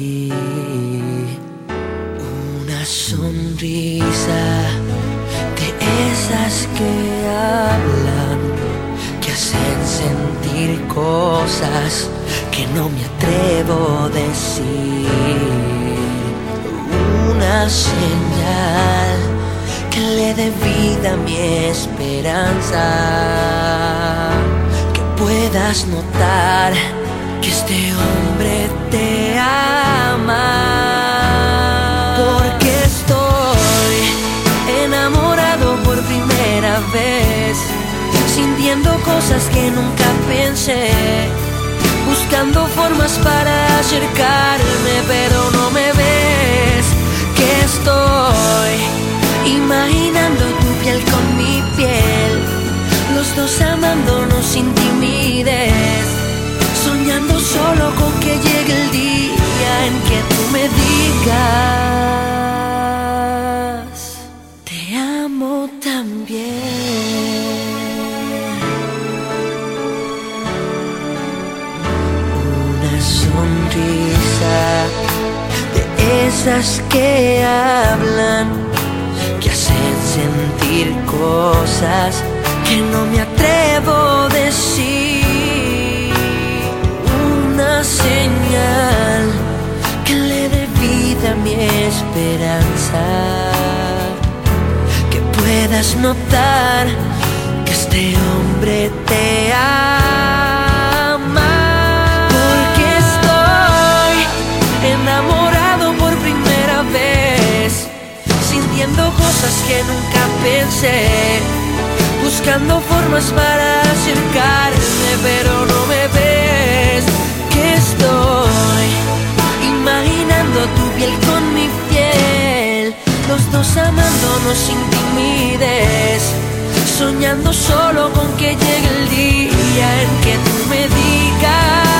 ti. Una sonrisa de esas que hablan, que hacen sentir cosas que no me atrevo a decir. Una señal que le dé vida a mi esperanza, que puedas notar que este hombre te ama. Porque estoy enamorado por primera vez, sintiendo cosas que nunca pensé, buscando formas para acercarme, pero no me ves. Que estoy imaginando tu piel con mi piel, los dos amándonos sin timidez, soñando solo con que llegue el día en que tú me digas te amo también. Una sonrisa de esas que hablan, que hacen sentir cosas que no me atrevo a decir. Una señal que le dé vida a mi esperanza, que puedas notar que este hombre te ama. Porque estoy enamorado por primera vez, sintiendo cosas que nunca pensé, buscando formas para acercarme, pero no me ves. Que estoy imaginando tu piel con mi piel, los dos amándonos sin timidez, soñando solo con que llegue el día en que tú me digas